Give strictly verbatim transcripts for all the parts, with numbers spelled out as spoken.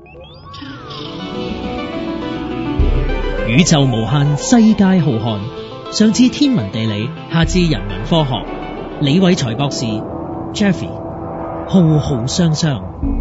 宇宙無限，世界浩瀚。上至天文地理，下至人文科學。李偉才博士 Jeffrey 浩浩雙雙。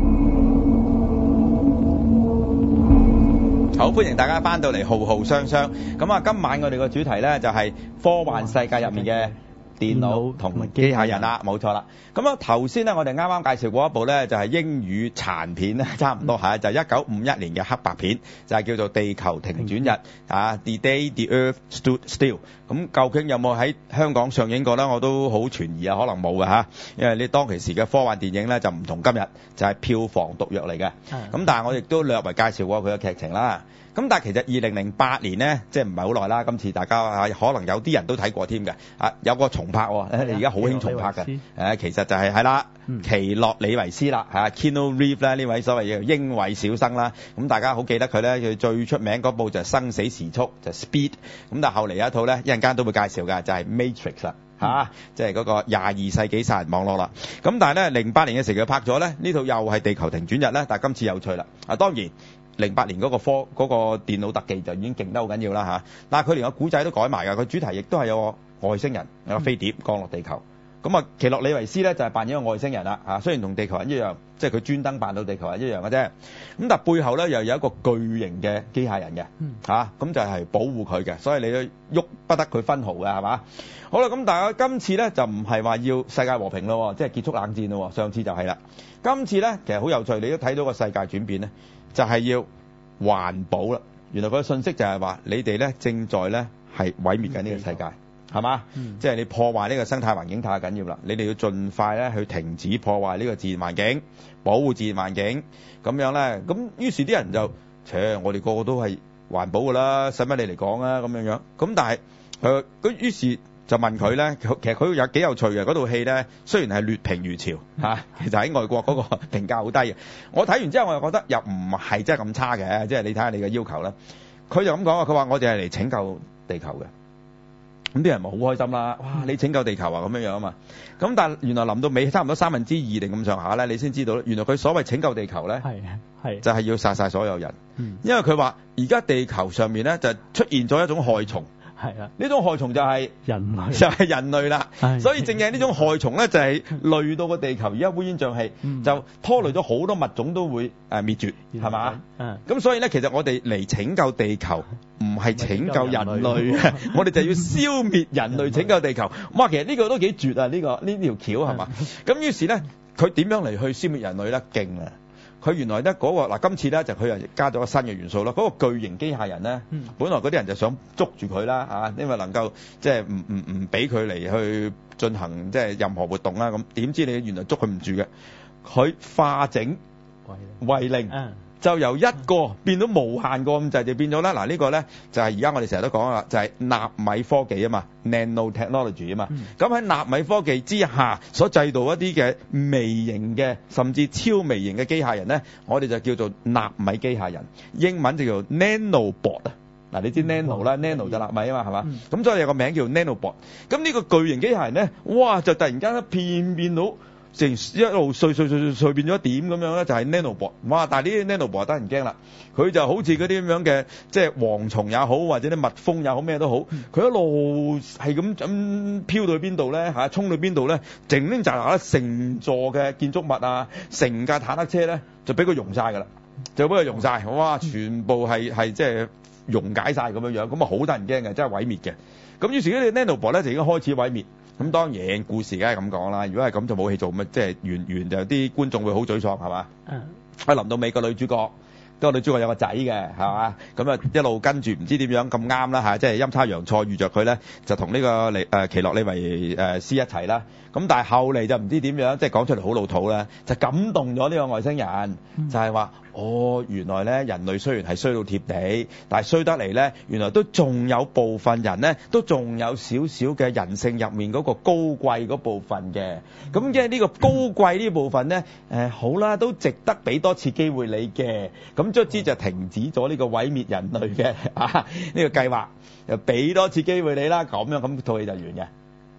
好，歡迎大家翻到嚟浩浩雙雙。咁啊，今晚我哋個主題咧就係科幻世界入面嘅電腦同機械人啦，冇錯啦。咁啊，頭先咧我哋啱啱介紹過一部咧就係英語殘片咧，差唔多係就係一九五一年嘅黑白片，就係叫做《地球停轉日》啊 ，The Day the Earth Stood Still。咁究竟有冇喺香港上映過咧？我都好存疑啊，可能冇嘅嚇，因為呢當其時嘅科幻電影咧就唔同今日，就係票房毒藥嚟嘅。咁但係我亦都略為介紹過佢嘅劇情啦。咁但係其實二零零八年呢，即係唔係好耐啦。今次大家啊，可能有啲人都睇過添嘅。啊，有個重拍喎，而家好興重拍嘅。誒，其實就係係啦，奇洛李維斯啦，嚇 Keanu Reeves 咧呢位所謂嘅英偉小生啦。咁大家好記得佢咧，佢最出名嗰部就係生死時速，就係 Speed。咁但係後嚟有一套咧，一陣間都會介紹嘅，就係 Matrix 啦。嚇、啊，即係嗰個廿二世紀殺人網絡啦。咁但係咧，零八年嘅時候佢拍咗咧，呢套又係地球停轉日咧，但係今次有趣啦。啊，當然零八年嗰個科嗰、嗰個電腦特技就已經勁得好緊要啦嚇。但係佢連個古仔都改埋㗎，佢主題亦都係有個外星人有個飛碟降落地球。咁啊，奇洛李維斯咧就係扮演一個外星人啦嚇，雖然同地球人一樣，即係佢專登扮到地球人一樣嘅啫。咁但係背後咧又有一個巨型嘅機械人嘅嚇，咁就係保護佢嘅，所以你都喐不得佢分毫嘅係嘛？好啦，咁大家今次咧就唔係話要世界和平咯，即係結束冷戰咯。上次就係啦，今次咧其實好有趣，你都睇到個世界轉變咧，就係要環保啦。原來個信息就係話你哋咧正在咧係毀滅緊呢個世界。係嘛？嗯、即係你破壞呢個生態環境太緊要啦！你哋要盡快咧去停止破壞呢個自然環境，保護自然環境咁樣咧。咁於是啲人就，切，我哋個個都係環保㗎啦，使乜你嚟講啊？咁樣樣。咁但係誒，咁於是就問佢咧，其實佢有幾有趣嘅嗰套戲咧，雖然係劣評如潮嚇、啊，其實喺外國嗰個評價好低嘅。我睇完之後我又覺得又唔係真係咁差嘅，即係你睇下你嘅要求啦。佢就咁講啊，佢話我哋係嚟拯救地球嘅。咁啲人咪好開心啦！哇，你拯救地球啊咁樣樣啊嘛！咁但係原來臨到尾差唔多三分之二定咁上下咧，你先知道咧，原來佢所謂拯救地球咧，係係就係要殺晒所有人，嗯、因為佢話而家地球上面咧就出現咗一種害蟲。係啊，呢種害蟲就係人類，就係人類啦。所以正係呢種害蟲咧，就係累到個地球而家烏煙瘴氣，嗯、就拖累咗好多物種都會誒滅絕，係嘛？咁、嗯、所以咧，其實我哋嚟拯救地球，唔係拯救人類嘅，我哋就要消滅人類，拯救地球。哇，其實呢個都幾絕啊！呢、呢個呢條橋係嘛？咁於是咧，佢點樣嚟去消滅人類咧？勁啊！佢原來咧嗰個嗱，今次咧就佢又加咗個新嘅元素啦。嗰、那個巨型機械人咧，嗯、本來嗰啲人就想捉住佢啦嚇，因為能夠即係唔唔唔俾佢嚟去進行即係任何活動啦。咁點知你原來捉佢唔住嘅，佢化整為零。嗯就由一個變到無限個咁滯，就變咗啦。嗱，呢個咧就係而家我哋成日都講啦，就係納米科技啊嘛 ，nanotechnology 啊嘛。咁喺納米科技之下所製造一啲嘅微型嘅甚至超微型嘅機械人咧，我哋就叫做納米機械人，英文就叫 nanobot 啊。嗱，你知 nano 啦 ，nano 就納米啊嘛，係嘛？咁、嗯、所以有個名叫 nanobot。咁呢個巨型機械人咧，哇！就突然間一片變到。成一路碎碎碎碎碎變咗一點咁樣咧，就係 nanobot。哇！但係呢啲 nanobot 得人驚啦，佢就好似嗰啲咁樣嘅，即係蝗蟲也好，或者啲蜜蜂也好，咩都好，佢一路係咁咁飄到去邊度咧嚇，衝到邊度咧，靜拎扎拿成座嘅建築物啊，成架坦克車咧就俾佢溶晒㗎啦，就俾佢溶晒。哇！全部係係即係溶解晒咁樣樣，咁啊好得人驚嘅，真係毀滅嘅。咁於是呢啲 nanobot 咧就已經開始毀滅。咁當然故事梗係咁講啦，如果係咁就冇戲做，咁即係完完就啲觀眾會好沮喪係嘛？嗯。啊，臨到尾個女主角，個女主角有個仔嘅係嘛？咁啊一路跟住唔知點樣咁啱啦嚇，即係陰差陽錯遇着佢咧，就同呢個李誒奇洛李維誒斯一齊啦。咁但係後嚟就唔知點樣，即係講出嚟好老土啦，就感動咗呢個外星人，嗯、就係話哦，原來咧人類雖然係衰到貼地，但係衰得嚟咧，原來都仲有部分人咧，都仲有少少嘅人性入面嗰個高貴嗰部分嘅。咁即係呢個高貴呢部分咧，誒、呃、好啦，都值得俾多次機會你嘅。咁卒之就停止咗呢個毀滅人類嘅啊呢、呢個計劃，又俾多次機會你啦。咁樣咁套戲就完嘅。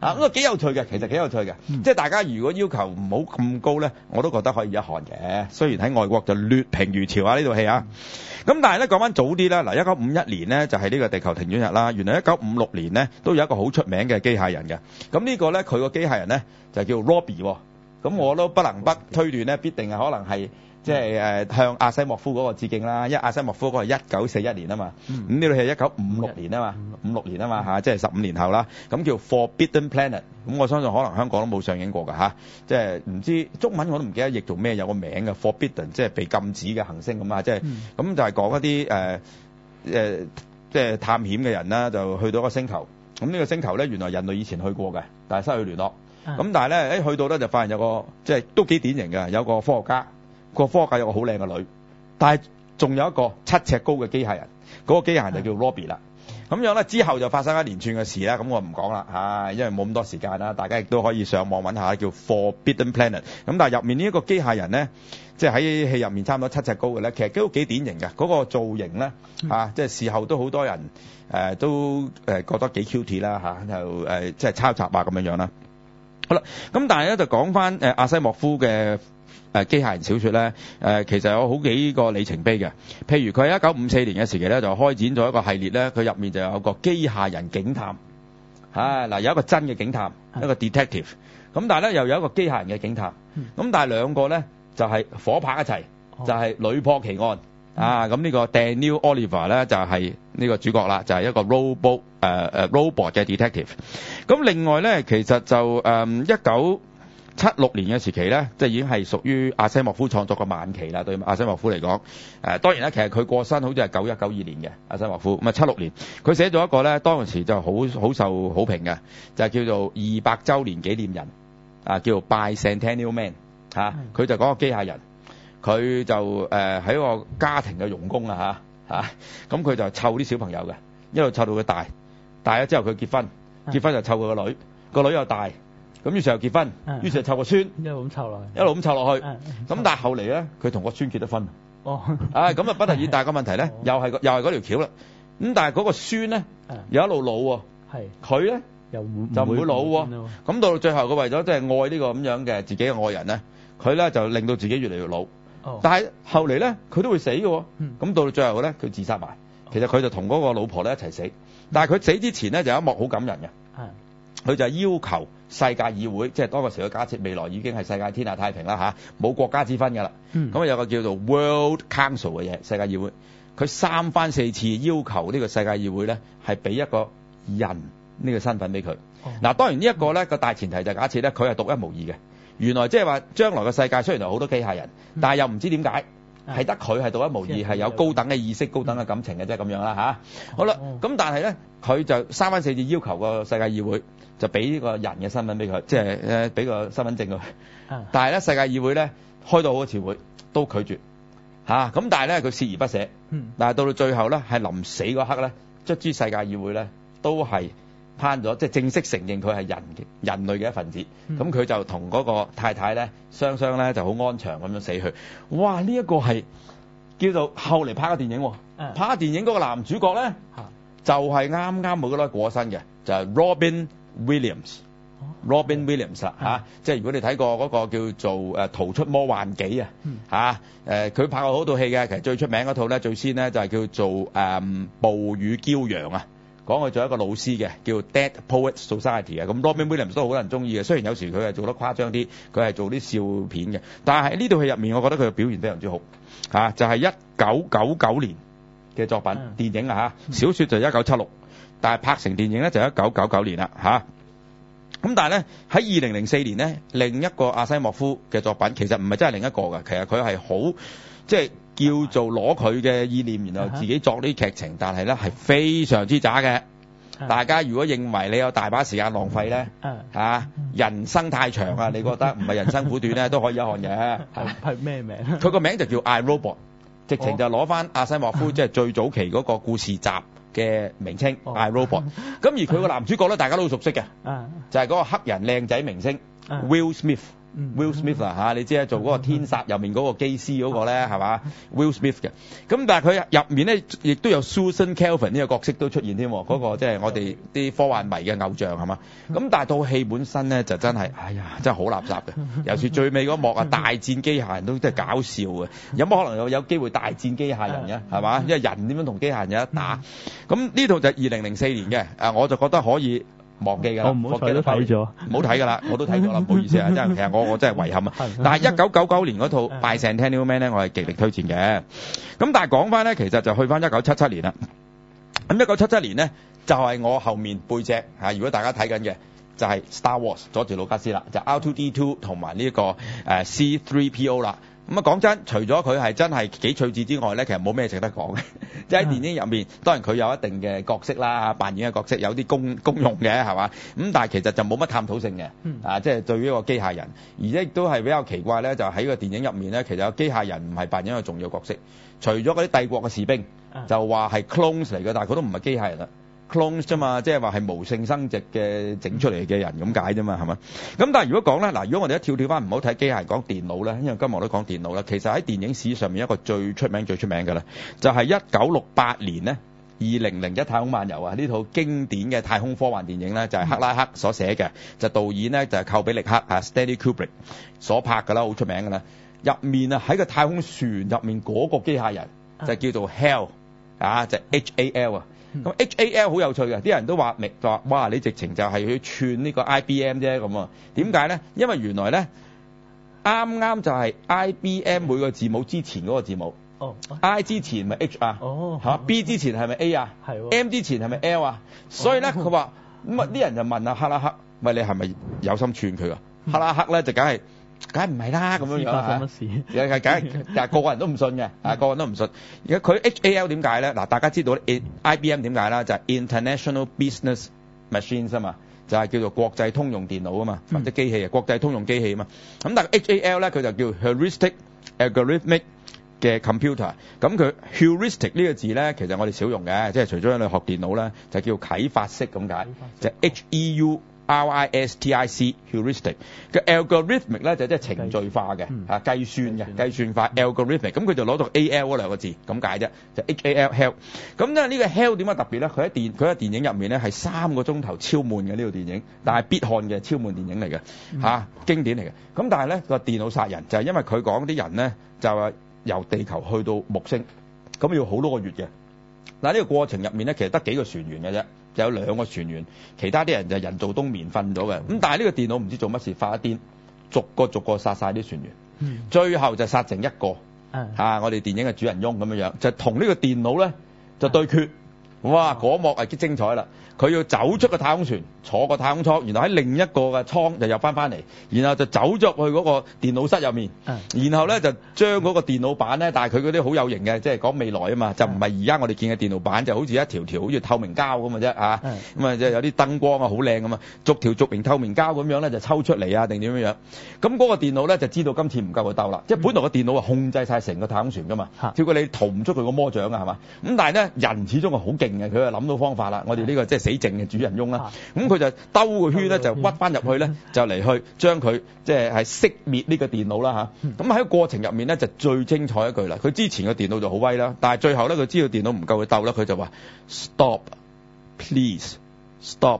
啊，咁啊幾有趣嘅，其實幾有趣嘅。 嗯即係大家如果要求唔好咁高咧，我都覺得可以一看嘅。雖然喺外國就劣評如潮啊呢套戲啊。咁、但係咧講翻早啲啦，嗱一九五一年咧就係呢個地球停轉日啦。原來一九五六年咧都有一個好出名嘅機械人嘅。咁呢個咧佢個機械人咧就叫 Robbie 喎。咁我都不能不推斷咧，必定係可能係即係誒向阿西莫夫嗰個致敬啦。因為阿西莫夫嗰個係一九四一年啊嘛，咁呢度係一九五六年啊嘛，五六年啊嘛嚇，即係十五年後啦。咁叫 Forbidden Planet，咁我相信可能香港都冇上映過㗎嚇，即係唔知中文我都唔記得譯做咩，有個名嘅 Forbidden，即係被禁止嘅行星咁啊，即係咁就係講一啲誒誒即係探險嘅人啦，就去到一個星球。咁呢個星球咧，原來人類以前去過嘅，但係失去聯絡。咁但係咧，誒去到咧就發現有個即係都幾典型嘅，有個科學家，個科學家有個好靚嘅女，但係仲有一個七尺高嘅機械人，嗰、個機械人就叫 Robbie 啦。咁樣咧之後就發生一連串嘅事啦，咁我唔講啦嚇，因為冇咁多時間啦，大家亦都可以上網揾下叫 Forbidden Planet。咁但係入面呢一個機械人咧，即係喺戲入面差唔多七尺高嘅咧，其實都幾典型嘅，嗰、個造型咧嚇，即係事後都好多人誒、呃、都誒覺得幾 cute 啦嚇，就誒即係抄襲啊咁樣樣啦。好啦，咁但係咧就講翻誒阿西莫夫嘅誒機械人小說咧，誒其實有好幾個里程碑嘅。譬如佢喺一九五四年嘅時期咧，就開展咗一個系列咧，佢入面就有個機械人警探，啊嗱有一個真嘅警探，一個 detective，咁但係咧又有一個機械人嘅警探，咁但係兩個咧就係夥拍一齊，就係屢破奇案。啊，咁呢個 Daniel Oliver 咧就係呢個主角啦，就係一個 robot 誒誒 robot 嘅 detective。咁另外咧，其實就誒一九七六年嘅時期咧，即係已經係屬於阿西莫夫創作嘅晚期啦。對阿西莫夫嚟講，誒當然咧，其實佢過身好似係九一九二年嘅阿西莫夫，咁啊七六年，佢寫咗一個咧，當時就好好受好評嘅，就係叫做二百週年紀念人，啊叫做 Bicentennial Man 嚇，佢就講個機械人。佢就誒喺、呃、個家庭嘅傭工啊嚇嚇，咁佢就湊啲小朋友嘅，一路湊到佢大，大咗之後佢結婚，結婚就湊佢個女，個女又大，咁於是又結婚，於是就湊個孫， 一路咁湊落去， 一路咁湊落去，咁但係後嚟咧，佢同個孫結咗婚， 哦， 啊咁啊不特止，但係個問題咧，又係又係嗰條橋啦，咁但係嗰個孫咧又一路老喎，係佢咧又就唔會老喎，咁到到最後佢為咗即係愛呢個咁樣嘅自己嘅愛人咧，佢咧就令到自己越嚟越老。Oh. 但係後嚟咧，佢都會死嘅喎。咁、嗯、到到最後咧，佢自殺埋。其實佢就同嗰個老婆咧一齊死。但係佢死之前咧，就有一幕好感人嘅。佢、oh. 就係要求世界議會，即係當個時嘅假設未來已經係世界天下太平啦嚇，冇、啊、國家之分㗎啦。咁、嗯、有個叫做 World Council 嘅嘢，世界議會。佢三番四次要求呢個世界議會咧，係俾一個人呢個身份俾佢。嗱、oh. 啊，當然呢一個咧個大前提就係假設咧，佢係獨一無二嘅。原來即係話將來嘅世界雖然有好多機械人，嗯、但係又唔知點解係得佢係獨一無二，係有高等嘅意識、嗯、高等嘅感情嘅啫咁樣啦吓，好啦，咁、哦、但係咧佢就三番四次要求個世界議會就俾呢個人嘅身份俾佢，即係誒俾個身份證佢。嗯、但係咧世界議會咧開到好多次會都拒絕嚇，咁、啊、但係咧佢鍥而不捨。嗯、但係到到最後咧係臨死嗰刻咧，卒之世界議會咧都係攤咗，即係正式承認佢係人嘅人類嘅一份子。咁佢、嗯、就同嗰個太太咧雙雙咧就好安詳咁樣死去。哇！呢、這、一個係叫做後嚟拍嘅電影，嗯、拍嘅電影嗰個男主角咧、嗯、就係啱啱冇幾耐過身嘅，就係、是、Robin Williams。哦、Robin Williams 啦、嗯啊、即係如果你睇過嗰個叫做誒《逃出魔幻紀》啊嚇誒，佢拍過好套戲嘅，其實最出名嗰套咧最先咧就係叫做誒《暴雨驕陽》啊。講佢做一個老師嘅，叫 Dead Poets Society 嘅，咁 Robin Williams 都好多人中意嘅。雖然有時佢係做得誇張啲，佢係做啲笑片嘅，但係喺呢套戲入面，我覺得佢嘅表現非常之好嚇、啊。就係一九九九年嘅作品、嗯、電影啊嚇，小説就一九七六，但係拍成電影咧就一九九九年啦嚇。咁、啊、但係咧喺二零零四年咧，另一個阿西莫夫嘅作品其實唔係真係另一個嘅，其實佢係好即係。叫做攞佢嘅意念，然後自己作啲劇情，但係咧係非常之渣嘅。大家如果認為你有大把時間浪費咧，嚇、啊、人生太長啊，你覺得唔係人生苦短咧，都可以一看嘅。 係咩名？ 佢個名就叫 I Robot， 直情就攞翻阿西莫夫即係最早期嗰個故事集嘅名稱、哦、I Robot。咁而佢個男主角咧，大家都好熟悉嘅，就係、是、嗰個黑人靚仔明星、啊、Will Smith。 Will Smith 啦嚇，你知啊，做嗰個天煞入面嗰個機師嗰個咧係嘛 Will Smith 嘅。咁但係佢入面咧亦都有 Susan Calvin 呢個角色都出現添，嗰、嗰個即係我哋啲科幻迷嘅偶像係嘛。咁但係套戲本身咧就真係，哎呀真係好垃圾嘅。尤其最尾嗰幕啊，大戰機械人都真係搞笑嘅。有乜可能有有機會大戰機械人嘅係嘛？因為人點樣同機械人有得打？咁呢套就係二零零四年嘅，啊我就覺得可以忘記㗎啦。 我唔好彩都睇咗， 唔好睇㗎啦，我都睇咗啦，唔好意思啊，真係其實我我真係遺憾啊。但係一九九九年嗰套《Bicentennial Man》咧，我係極力推薦嘅。咁但係講翻咧，其實就去翻一九七七年啦。咁一九七七年咧，就係我後面背脊嚇，如果大家睇緊嘅就係 Star Wars 佐治魯卡斯啦，就 R 二 D 二同埋呢個誒 C 三 P O 啦。咁啊講真，除咗佢係真係幾趣致之外咧，其實冇咩值得講嘅。即係喺電影入面，當然佢有一定嘅角色啦，扮演嘅角色有啲功功用嘅係嘛。咁但係其實就冇乜探討性嘅。啊，即係對於一個機械人，而且亦都係比較奇怪咧，就喺個電影入面咧，其實有機械人唔係扮演一個重要角色，除咗嗰啲帝國嘅士兵，就話係 clones 嚟嘅，但係佢都唔係機械人啦。clones 啫嘛，即係話係無性生殖嘅整出嚟嘅人咁解啫嘛，係嘛？咁但係如果講咧，嗱，如果我哋一跳跳翻唔好睇機械人，講電腦咧，因為今日我都講電腦啦。其實喺電影史上面一個最出名最出名嘅咧，就係一九六八年咧，二零零一太空漫遊啊，呢套經典嘅太空科幻電影咧，就係克拉克所寫嘅，就導演咧就係寇比力克啊 Stanley Kubrick 所拍㗎啦，好出名㗎啦。入面啊喺個太空船入面嗰個機械人就叫做 Hal 啊，就 H A L 啊。咁 H A L 好有趣嘅，啲人都話明就話，哇！你直情就係去串呢個 I B M 啫咁啊？點解咧？因為原來咧啱啱就係 I B M 每個字母之前嗰個字母。哦。I 之前咪 H 啊？哦。嚇 B 之前係咪 A 啊？係喎。M 之前係咪 L 啊？所以咧佢話咁啊，啲人就問阿克拉克，喂，你係咪有心串佢啊？克拉克咧就梗係。梗係唔係啦，咁樣樣嚇，又係梗係，但係個個人都唔信嘅，啊個個人都唔信。而家佢 H A L 點解咧？嗱，大家知道 I B M 點解啦？就係 International Business Machines 啊嘛，就係叫做國際通用電腦啊嘛，或者機器啊，國際通用機器啊嘛。咁但係 H A L 咧，佢就叫 Heuristic Algorithmic 嘅 computer。咁佢 heuristic 呢個字咧，其實我哋少用嘅，即係除咗你學電腦咧，就叫啟發式咁解，就 H E U R I S T I C heuristic 嘅 algorithmic 咧就即係程序化嘅嚇計算嘅計算化 algorithmic，咁佢就攞到 A L 嗰兩個字咁解啫，就 H A L Hell。咁咧呢個 Hell 點解特別咧？佢喺電佢喺電影入面咧係三個鐘頭超悶嘅呢套電影，但係必看嘅超悶電影嚟嘅嚇經典嚟嘅。咁但係咧個電腦殺人就係因為佢講啲人咧就係由地球去到木星，咁要好多個月嘅。嗱呢個過程入面咧其實得幾個船員嘅啫。就有兩個船員，其他啲人就人造冬眠瞓咗嘅。咁但係呢個電腦唔知做乜事發一癲，逐個逐個殺晒啲船員，嗯、最後就殺剩一個。嗯啊、我哋電影嘅主人翁咁樣樣，就同呢個電腦咧就對決。哇！嗰幕係幾精彩啦！佢要走出個太空船，坐個太空艙，然後喺另一個嘅艙就入翻翻嚟，然後就走咗去嗰個電腦室入面，嗯、然後咧就將嗰個電腦板咧，但係佢嗰啲好有型嘅，即係講未來啊嘛，就唔係而家我哋見嘅電腦板，就好似一條條好似透明膠咁嘅啫嚇，咁啊即係有啲燈光啊好靚咁啊，逐條逐型透明膠咁樣咧就抽出嚟啊定點樣樣，咁嗰個電腦咧就知道今次唔夠佢鬥啦，即係本來個電腦啊控制晒成個太空船噶嘛，只不過你逃唔出佢個魔掌啊係嘛，咁但係咧人始終係好勁嘅，佢就諗到方法啦，我哋呢個即係死剩嘅主人翁啦，咁佢就兜個圈咧就屈翻入去咧，就嚟去將佢即係係熄滅呢個電腦啦嚇。咁喺個過程入面咧就最精彩一句啦。佢之前個電腦就好威啦，但係最後咧佢知道電腦唔夠佢鬥啦，佢就話 Stop, please, stop,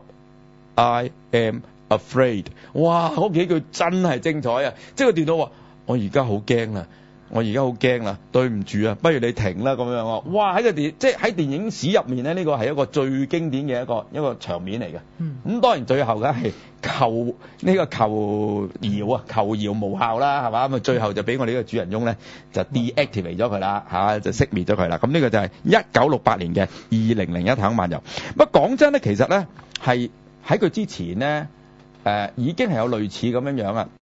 I am afraid。哇！嗰幾句真係精彩啊！即係個電腦話：我而家好驚啦。我而家好驚啦，對唔住啊，不如你停啦咁樣啊！哇，喺個電即係喺電影史入面咧，呢個係一個最經典嘅一個一個場面嚟嘅。咁、嗯、當然最後梗係求呢、呢個求饒啊，求饒無效啦，係嘛？咁啊最後就俾我哋呢個主人翁咧就 deactivate 咗佢啦，嚇就熄滅咗佢啦。咁呢個就係一九六八年嘅二零零一太空漫遊。不過講真咧，其實咧係喺佢之前咧誒、呃、已經係有類似咁樣樣啊。